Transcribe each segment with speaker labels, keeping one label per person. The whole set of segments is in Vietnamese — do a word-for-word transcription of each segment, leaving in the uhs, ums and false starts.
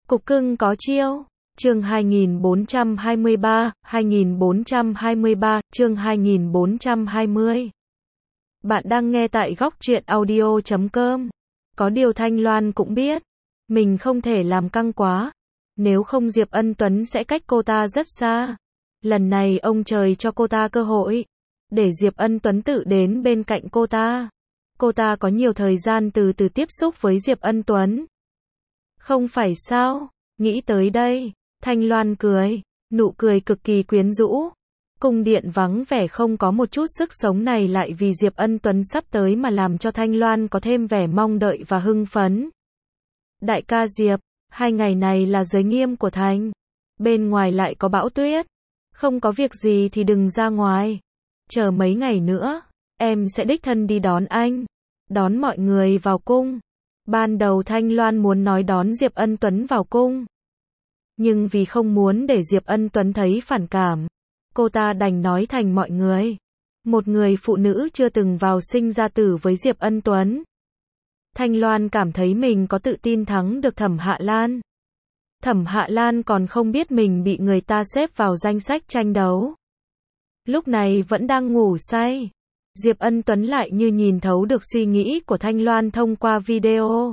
Speaker 1: Cục cưng có chiêu. Chương hai nghìn bốn trăm hai mươi ba, hai nghìn bốn trăm hai mươi ba, chương hai nghìn bốn trăm hai mươi. Bạn đang nghe tại góc truyện audio chấm com. Có điều Thanh Loan cũng biết, mình không thể làm căng quá, nếu không Diệp Ân Tuấn sẽ cách cô ta rất xa. Lần này ông trời cho cô ta cơ hội, để Diệp Ân Tuấn tự đến bên cạnh cô ta. Cô ta có nhiều thời gian từ từ tiếp xúc với Diệp Ân Tuấn. Không phải sao? Nghĩ tới đây, Thanh Loan cười, nụ cười cực kỳ quyến rũ. Cung điện vắng vẻ không có một chút sức sống này lại vì Diệp Ân Tuấn sắp tới mà làm cho Thanh Loan có thêm vẻ mong đợi và hưng phấn. Đại ca Diệp, hai ngày này là giới nghiêm của thành. Bên ngoài lại có bão tuyết. Không có việc gì thì đừng ra ngoài. Chờ mấy ngày nữa, em sẽ đích thân đi đón anh. Đón mọi người vào cung. Ban đầu Thanh Loan muốn nói đón Diệp Ân Tuấn vào cung. Nhưng vì không muốn để Diệp Ân Tuấn thấy phản cảm, cô ta đành nói thành mọi người. Một người phụ nữ chưa từng vào sinh ra tử với Diệp Ân Tuấn. Thanh Loan cảm thấy mình có tự tin thắng được Thẩm Hạ Lan. Thẩm Hạ Lan còn không biết mình bị người ta xếp vào danh sách tranh đấu. Lúc này vẫn đang ngủ say. Diệp Ân Tuấn lại như nhìn thấu được suy nghĩ của Thanh Loan thông qua video.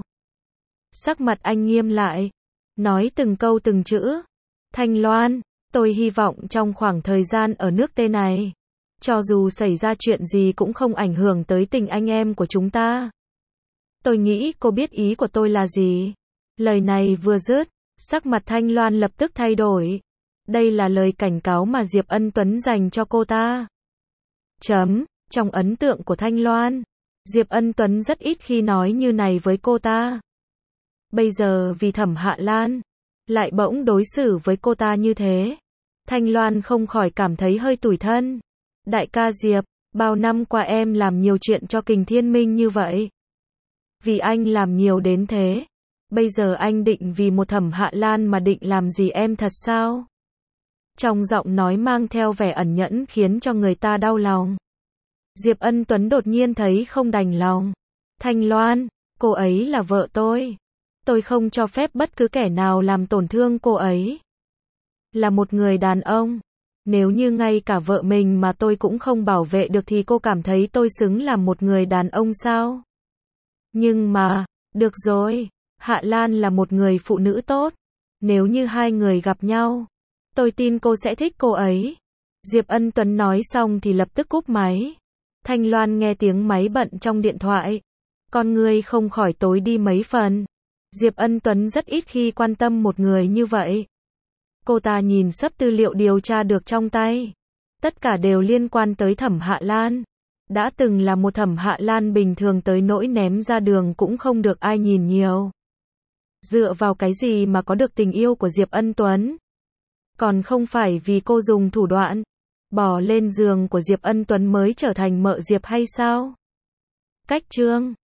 Speaker 1: Sắc mặt anh nghiêm lại, nói từng câu từng chữ. Thanh Loan, tôi hy vọng trong khoảng thời gian ở nước T này, cho dù xảy ra chuyện gì cũng không ảnh hưởng tới tình anh em của chúng ta. Tôi nghĩ cô biết ý của tôi là gì. Lời này vừa dứt, sắc mặt Thanh Loan lập tức thay đổi. Đây là lời cảnh cáo mà Diệp Ân Tuấn dành cho cô ta. Chấm, trong ấn tượng của Thanh Loan, Diệp Ân Tuấn rất ít khi nói như này với cô ta. Bây giờ vì Thẩm Hạ Lan, lại bỗng đối xử với cô ta như thế. Thanh Loan không khỏi cảm thấy hơi tủi thân. Đại ca Diệp, bao năm qua em làm nhiều chuyện cho Kình Thiên Minh như vậy. Vì anh làm nhiều đến thế. Bây giờ anh định vì một Thẩm Hạ Lan mà định làm gì em thật sao? Trong giọng nói mang theo vẻ ẩn nhẫn khiến cho người ta đau lòng. Diệp Ân Tuấn đột nhiên thấy không đành lòng. Thanh Loan, cô ấy là vợ tôi. Tôi không cho phép bất cứ kẻ nào làm tổn thương cô ấy. Là một người đàn ông. Nếu như ngay cả vợ mình mà tôi cũng không bảo vệ được thì cô cảm thấy tôi xứng làm một người đàn ông sao? Nhưng mà, được rồi. Hạ Lan là một người phụ nữ tốt. Nếu như hai người gặp nhau, tôi tin cô sẽ thích cô ấy. Diệp Ân Tuấn nói xong thì lập tức cúp máy. Thanh Loan nghe tiếng máy bận trong điện thoại. Con người không khỏi tối đi mấy phần. Diệp Ân Tuấn rất ít khi quan tâm một người như vậy. Cô ta nhìn sấp tư liệu điều tra được trong tay. Tất cả đều liên quan tới Thẩm Hạ Lan. Đã từng là một Thẩm Hạ Lan bình thường tới nỗi ném ra đường cũng không được ai nhìn nhiều. Dựa vào cái gì mà có được tình yêu của Diệp Ân Tuấn? Còn không phải vì cô dùng thủ đoạn bỏ lên giường của Diệp Ân Tuấn mới trở thành mợ Diệp hay sao? Cách chương